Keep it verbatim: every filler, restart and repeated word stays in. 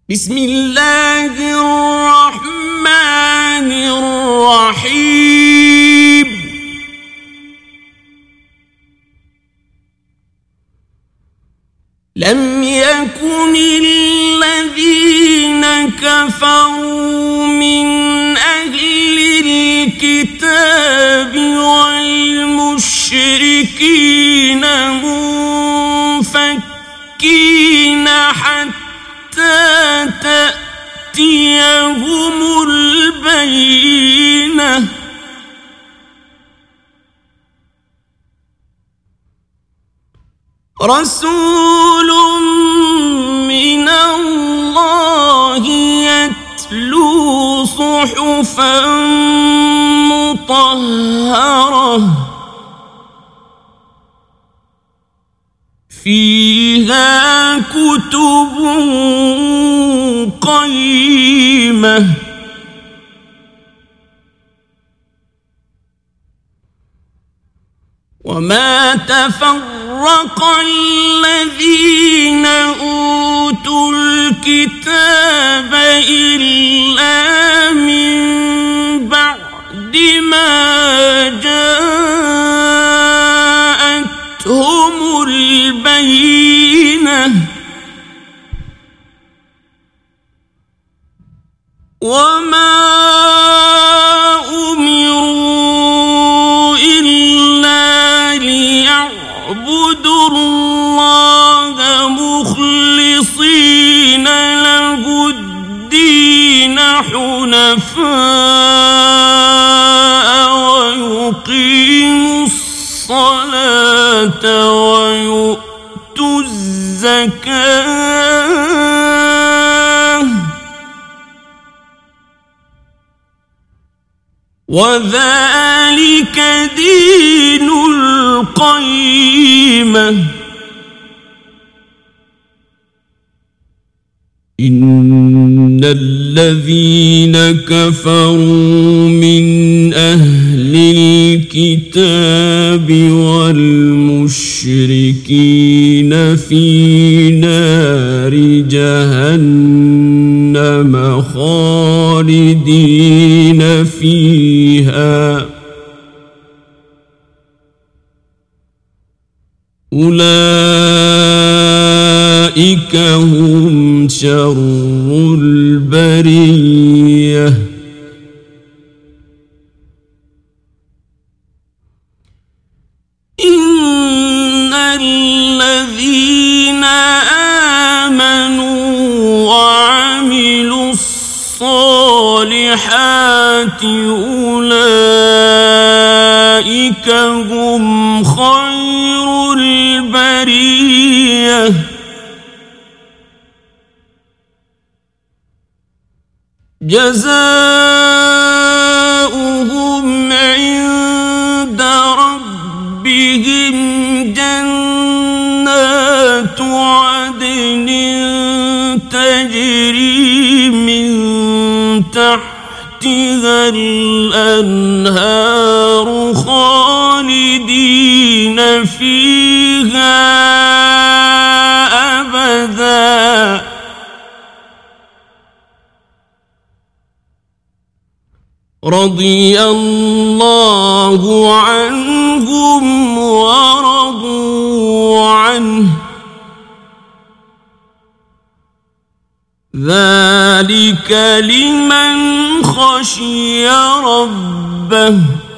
بسم الله الرحمن الرحيم لم يكن الذين كفروا من أهل الكتاب والمشركين منفكين حتى تأتيهم البينة رسول من الله يتلو صحفا مطهرة فيها كتب قيمة وما تفرق الذين أوتوا الكتاب إلا من بعد ما جاءتهم البينة وما أمروا إلا ليعبدوا الله مخلصين له الدين حنفاء ويقيموا الصلاة ويؤتوا الزكاة وذلك دين القيمة إن الذين كفروا من أهل الكتاب والمشركين في نار جهنم خالدين فيها أولئك هم شر البرية إن الذين آمنوا وعملوا الصالحات أولئك هم خير البرية جزاؤهم عند ربهم جنات عدن تجري من تحتها الأنهار خالدين فيها أبدا رضي الله عنهم ورضوا عنه ذلك لمن خشي ربه